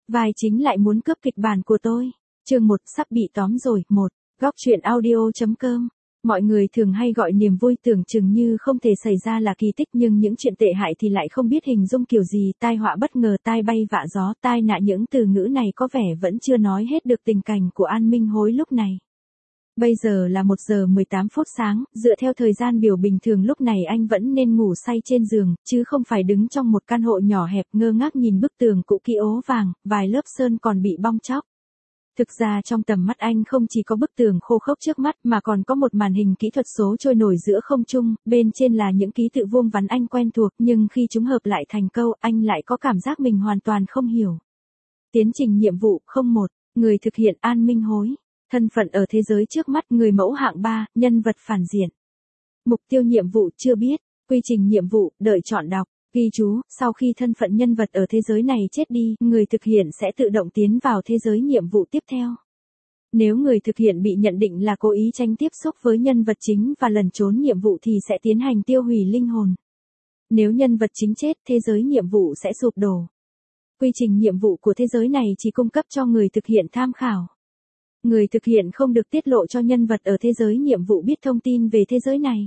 Vai chính lại muốn cướp kịch bản của tôi. Chương 1 sắp bị tóm rồi. 1. Góc truyện audio.com. Mọi người thường hay gọi niềm vui tưởng chừng như không thể xảy ra là kỳ tích, nhưng những chuyện tệ hại thì lại không biết hình dung kiểu gì. Tai họa bất ngờ, tai bay vạ gió, tai nạn, những từ ngữ này có vẻ vẫn chưa nói hết được tình cảnh của An Minh Hối lúc này. Bây giờ là 1 giờ 18 phút sáng, dựa theo thời gian biểu bình thường lúc này anh vẫn nên ngủ say trên giường, chứ không phải đứng trong một căn hộ nhỏ hẹp ngơ ngác nhìn bức tường cũ kỹ ố vàng, vài lớp sơn còn bị bong tróc. Thực ra trong tầm mắt anh không chỉ có bức tường khô khốc trước mắt mà còn có một màn hình kỹ thuật số trôi nổi giữa không trung, bên trên là những ký tự vuông vắn anh quen thuộc, nhưng khi chúng hợp lại thành câu, anh lại có cảm giác mình hoàn toàn không hiểu. Tiến trình nhiệm vụ 01, người thực hiện An Minh Hối. Thân phận ở thế giới trước mắt, người mẫu hạng 3, nhân vật phản diện. Mục tiêu nhiệm vụ chưa biết, quy trình nhiệm vụ, đợi chọn đọc. Ghi chú, sau khi thân phận nhân vật ở thế giới này chết đi, người thực hiện sẽ tự động tiến vào thế giới nhiệm vụ tiếp theo. Nếu người thực hiện bị nhận định là cố ý tránh tiếp xúc với nhân vật chính và lẩn trốn nhiệm vụ thì sẽ tiến hành tiêu hủy linh hồn. Nếu nhân vật chính chết, thế giới nhiệm vụ sẽ sụp đổ. Quy trình nhiệm vụ của thế giới này chỉ cung cấp cho người thực hiện tham khảo. Người thực hiện không được tiết lộ cho nhân vật ở thế giới nhiệm vụ biết thông tin về thế giới này.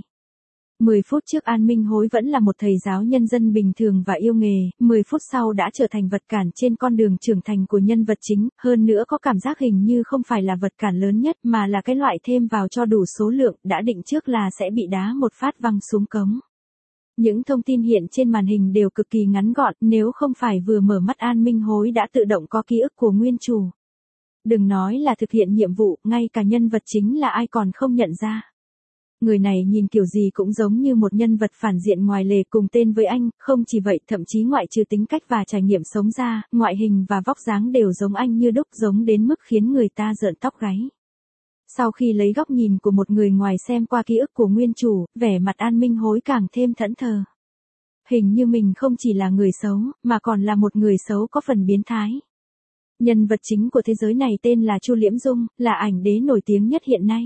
10 phút trước An Minh Hối vẫn là một thầy giáo nhân dân bình thường và yêu nghề, 10 phút sau đã trở thành vật cản trên con đường trưởng thành của nhân vật chính, hơn nữa có cảm giác hình như không phải là vật cản lớn nhất mà là cái loại thêm vào cho đủ số lượng, đã định trước là sẽ bị đá một phát văng xuống cống. Những thông tin hiện trên màn hình đều cực kỳ ngắn gọn, nếu không phải vừa mở mắt An Minh Hối đã tự động có ký ức của nguyên chủ. Đừng nói là thực hiện nhiệm vụ, ngay cả nhân vật chính là ai còn không nhận ra. Người này nhìn kiểu gì cũng giống như một nhân vật phản diện ngoài lề cùng tên với anh, không chỉ vậy, thậm chí ngoại trừ tính cách và trải nghiệm sống ra, ngoại hình và vóc dáng đều giống anh như đúc, giống đến mức khiến người ta rợn tóc gáy. Sau khi lấy góc nhìn của một người ngoài xem qua ký ức của nguyên chủ, vẻ mặt An Minh Hối càng thêm thẫn thờ. Hình như mình không chỉ là người xấu, mà còn là một người xấu có phần biến thái. Nhân vật chính của thế giới này tên là Chu Liễm Dung, là ảnh đế nổi tiếng nhất hiện nay.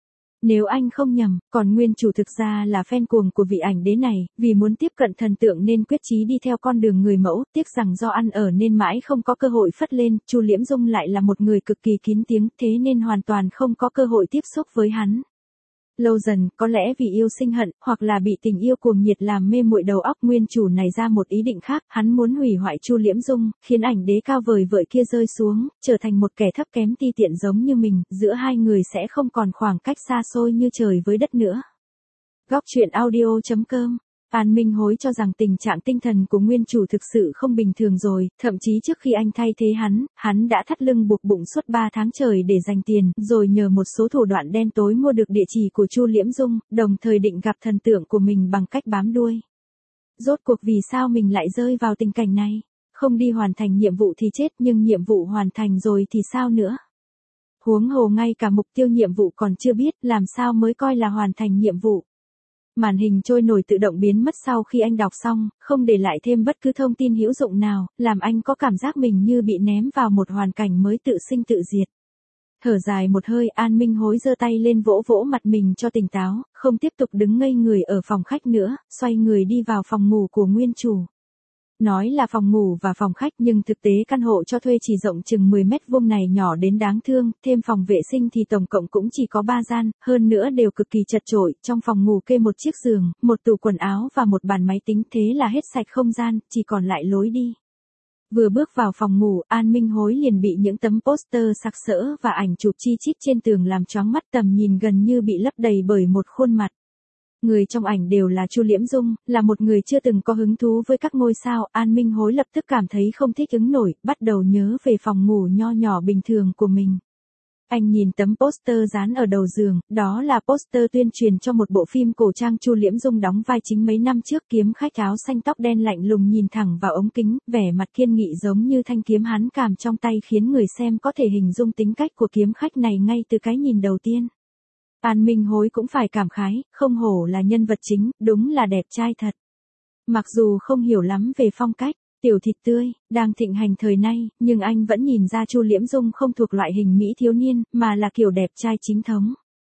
Nếu anh không nhầm, còn nguyên chủ thực ra là fan cuồng của vị ảnh đế này, vì muốn tiếp cận thần tượng nên quyết chí đi theo con đường người mẫu, tiếc rằng do ăn ở nên mãi không có cơ hội phất lên. Chu Liễm Dung lại là một người cực kỳ kín tiếng, thế nên hoàn toàn không có cơ hội tiếp xúc với hắn. Lâu dần, có lẽ vì yêu sinh hận, hoặc là bị tình yêu cuồng nhiệt làm mê muội đầu óc, nguyên chủ này ra một ý định khác, hắn muốn hủy hoại Chu Liễm Dung, khiến ảnh đế cao vời vợi kia rơi xuống, trở thành một kẻ thấp kém ti tiện giống như mình, giữa hai người sẽ không còn khoảng cách xa xôi như trời với đất nữa. Góc truyện audio.com. An Minh Hối cho rằng tình trạng tinh thần của nguyên chủ thực sự không bình thường rồi, thậm chí trước khi anh thay thế hắn đã thắt lưng buộc bụng suốt 3 tháng trời để dành tiền, rồi nhờ một số thủ đoạn đen tối mua được địa chỉ của Chu Liễm Dung, đồng thời định gặp thần tượng của mình bằng cách bám đuôi. Rốt cuộc vì sao mình lại rơi vào tình cảnh này? Không đi hoàn thành nhiệm vụ thì chết, nhưng nhiệm vụ hoàn thành rồi thì sao nữa? Huống hồ ngay cả mục tiêu nhiệm vụ còn chưa biết, làm sao mới coi là hoàn thành nhiệm vụ? Màn hình trôi nổi tự động biến mất sau khi anh đọc xong, không để lại thêm bất cứ thông tin hữu dụng nào, làm anh có cảm giác mình như bị ném vào một hoàn cảnh mới tự sinh tự diệt. Thở dài một hơi, An Minh Hối giơ tay lên vỗ vỗ mặt mình cho tỉnh táo, không tiếp tục đứng ngây người ở phòng khách nữa, xoay người đi vào phòng ngủ của nguyên chủ. Nói là phòng ngủ và phòng khách nhưng thực tế căn hộ cho thuê chỉ rộng chừng 10 mét vuông này nhỏ đến đáng thương, thêm phòng vệ sinh thì tổng cộng cũng chỉ có 3 gian, hơn nữa đều cực kỳ chật chội, trong phòng ngủ kê một chiếc giường, một tủ quần áo và một bàn máy tính, thế là hết sạch không gian, chỉ còn lại lối đi. Vừa bước vào phòng ngủ, An Minh Hối liền bị những tấm poster sặc sỡ và ảnh chụp chi chít trên tường làm choáng mắt, tầm nhìn gần như bị lấp đầy bởi một khuôn mặt. Người trong ảnh đều là Chu Liễm Dung, là một người chưa từng có hứng thú với các ngôi sao. An Minh Hối lập tức cảm thấy không thích ứng nổi, bắt đầu nhớ về phòng ngủ nho nhỏ bình thường của mình. Anh nhìn tấm poster dán ở đầu giường, đó là poster tuyên truyền cho một bộ phim cổ trang Chu Liễm Dung đóng vai chính mấy năm trước, kiếm khách áo xanh tóc đen lạnh lùng nhìn thẳng vào ống kính, vẻ mặt kiên nghị giống như thanh kiếm hắn cầm trong tay khiến người xem có thể hình dung tính cách của kiếm khách này ngay từ cái nhìn đầu tiên. An Minh Hối cũng phải cảm khái, không hổ là nhân vật chính, đúng là đẹp trai thật. Mặc dù không hiểu lắm về phong cách, tiểu thịt tươi, đang thịnh hành thời nay, nhưng anh vẫn nhìn ra Chu Liễm Dung không thuộc loại hình mỹ thiếu niên, mà là kiểu đẹp trai chính thống.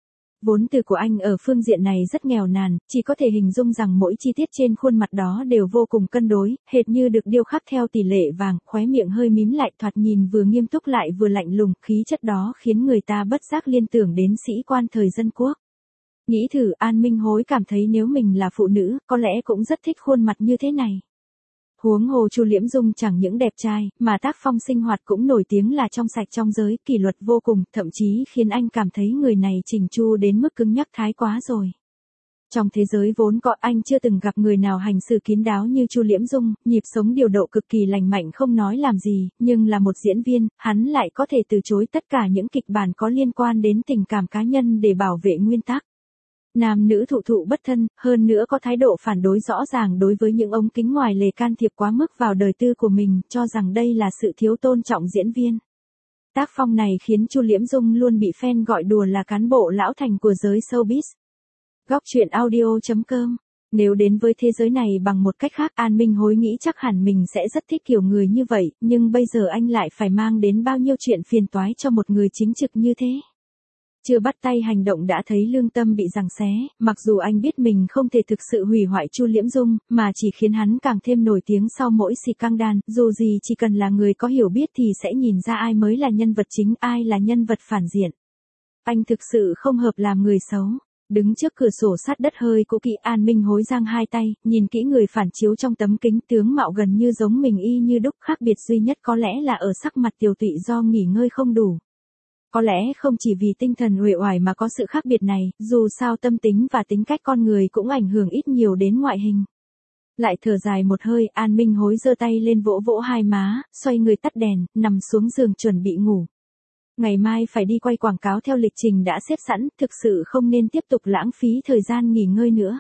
Vốn từ của anh ở phương diện này rất nghèo nàn, chỉ có thể hình dung rằng mỗi chi tiết trên khuôn mặt đó đều vô cùng cân đối, hệt như được điêu khắc theo tỷ lệ vàng, khóe miệng hơi mím lại thoạt nhìn vừa nghiêm túc lại vừa lạnh lùng, khí chất đó khiến người ta bất giác liên tưởng đến sĩ quan thời dân quốc. Nghĩ thử, An Minh Hối cảm thấy nếu mình là phụ nữ, có lẽ cũng rất thích khuôn mặt như thế này. Huống hồ Chu Liễm Dung chẳng những đẹp trai, mà tác phong sinh hoạt cũng nổi tiếng là trong sạch trong giới, kỷ luật vô cùng, thậm chí khiến anh cảm thấy người này chỉnh chu đến mức cứng nhắc thái quá rồi. Trong thế giới vốn có, anh chưa từng gặp người nào hành xử kín đáo như Chu Liễm Dung, nhịp sống điều độ cực kỳ lành mạnh không nói làm gì, nhưng là một diễn viên, hắn lại có thể từ chối tất cả những kịch bản có liên quan đến tình cảm cá nhân để bảo vệ nguyên tắc. Nam nữ thụ thụ bất thân, hơn nữa có thái độ phản đối rõ ràng đối với những ống kính ngoài lề can thiệp quá mức vào đời tư của mình, cho rằng đây là sự thiếu tôn trọng diễn viên. Tác phong này khiến Chu Liễm Dung luôn bị fan gọi đùa là cán bộ lão thành của giới showbiz. Góc truyện audio.com. Nếu đến với thế giới này bằng một cách khác, An Minh Hối nghĩ chắc hẳn mình sẽ rất thích kiểu người như vậy, nhưng bây giờ anh lại phải mang đến bao nhiêu chuyện phiền toái cho một người chính trực như thế. Chưa bắt tay hành động đã thấy lương tâm bị giằng xé, mặc dù anh biết mình không thể thực sự hủy hoại Chu Liễm Dung, mà chỉ khiến hắn càng thêm nổi tiếng sau mỗi scandal, dù gì chỉ cần là người có hiểu biết thì sẽ nhìn ra ai mới là nhân vật chính, ai là nhân vật phản diện. Anh thực sự không hợp làm người xấu. Đứng trước cửa sổ sát đất hơi cũ kỹ, An Minh Hối giang hai tay, nhìn kỹ người phản chiếu trong tấm kính, tướng mạo gần như giống mình y như đúc, khác biệt duy nhất có lẽ là ở sắc mặt tiều tụy do nghỉ ngơi không đủ. Có lẽ không chỉ vì tinh thần uể oải mà có sự khác biệt này, dù sao tâm tính và tính cách con người cũng ảnh hưởng ít nhiều đến ngoại hình. Lại thở dài một hơi, An Minh Hối giơ tay lên vỗ vỗ hai má, xoay người tắt đèn, nằm xuống giường chuẩn bị ngủ. Ngày mai phải đi quay quảng cáo theo lịch trình đã xếp sẵn, thực sự không nên tiếp tục lãng phí thời gian nghỉ ngơi nữa.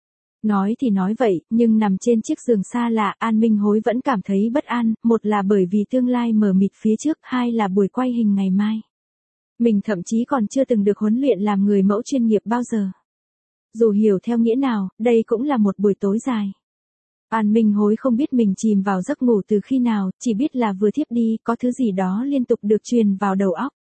Nói thì nói vậy, nhưng nằm trên chiếc giường xa lạ, An Minh Hối vẫn cảm thấy bất an, một là bởi vì tương lai mờ mịt phía trước, hai là buổi quay hình ngày mai. Mình thậm chí còn chưa từng được huấn luyện làm người mẫu chuyên nghiệp bao giờ. Dù hiểu theo nghĩa nào, đây cũng là một buổi tối dài. An Minh Hối không biết mình chìm vào giấc ngủ từ khi nào, chỉ biết là vừa thiếp đi, có thứ gì đó liên tục được truyền vào đầu óc.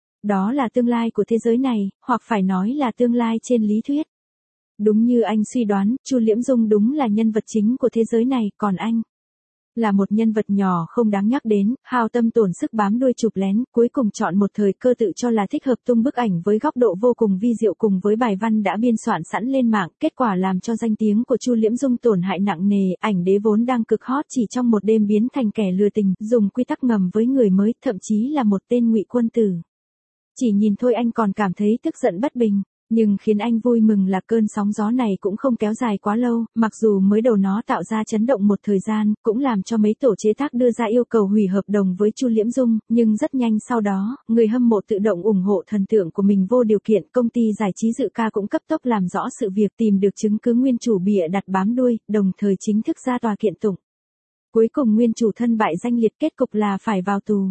Đó là tương lai của thế giới này, hoặc phải nói là tương lai trên lý thuyết. Đúng như anh suy đoán, Chu Liễm Dung đúng là nhân vật chính của thế giới này, còn anh là một nhân vật nhỏ không đáng nhắc đến, hao tâm tổn sức bám đuôi chụp lén, cuối cùng chọn một thời cơ tự cho là thích hợp tung bức ảnh với góc độ vô cùng vi diệu cùng với bài văn đã biên soạn sẵn lên mạng, kết quả làm cho danh tiếng của Chu Liễm Dung tổn hại nặng nề, ảnh đế vốn đang cực hot chỉ trong một đêm biến thành kẻ lừa tình, dùng quy tắc ngầm với người mới, thậm chí là một tên ngụy quân tử. Chỉ nhìn thôi anh còn cảm thấy tức giận bất bình. Nhưng khiến anh vui mừng là cơn sóng gió này cũng không kéo dài quá lâu, mặc dù mới đầu nó tạo ra chấn động một thời gian, cũng làm cho mấy tổ chế tác đưa ra yêu cầu hủy hợp đồng với Chu Liễm Dung, nhưng rất nhanh sau đó, người hâm mộ tự động ủng hộ thần tượng của mình vô điều kiện, công ty giải trí Dự Ca cũng cấp tốc làm rõ sự việc, tìm được chứng cứ nguyên chủ bịa đặt bám đuôi, đồng thời chính thức ra tòa kiện tụng. Cuối cùng nguyên chủ thân bại danh liệt, kết cục là phải vào tù.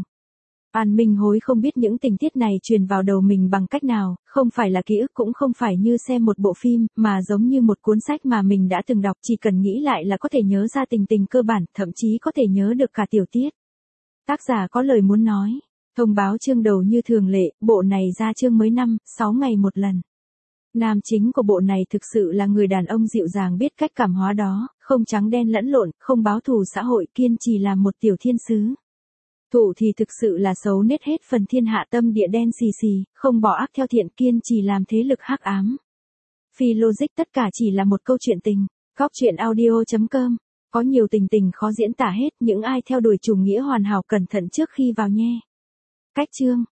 An Minh Hối không biết những tình tiết này truyền vào đầu mình bằng cách nào, không phải là ký ức cũng không phải như xem một bộ phim, mà giống như một cuốn sách mà mình đã từng đọc, chỉ cần nghĩ lại là có thể nhớ ra tình tình cơ bản, thậm chí có thể nhớ được cả tiểu tiết. Tác giả có lời muốn nói. Thông báo chương đầu như thường lệ, bộ này ra chương mới 5-6 ngày một lần. Nam chính của bộ này thực sự là người đàn ông dịu dàng biết cách cảm hóa đó, không trắng đen lẫn lộn, không báo thù xã hội, kiên trì làm một tiểu thiên sứ. Thủ thì thực sự là xấu nết hết phần thiên hạ, tâm địa đen xì xì, không bỏ ác theo thiện, kiên trì làm thế lực hắc ám. Phi logic, tất cả chỉ là một câu chuyện tình. Góc truyện audio.com. Có nhiều tình tình khó diễn tả hết, những ai theo đuổi chủ nghĩa hoàn hảo cẩn thận trước khi vào nhé. Cách chương.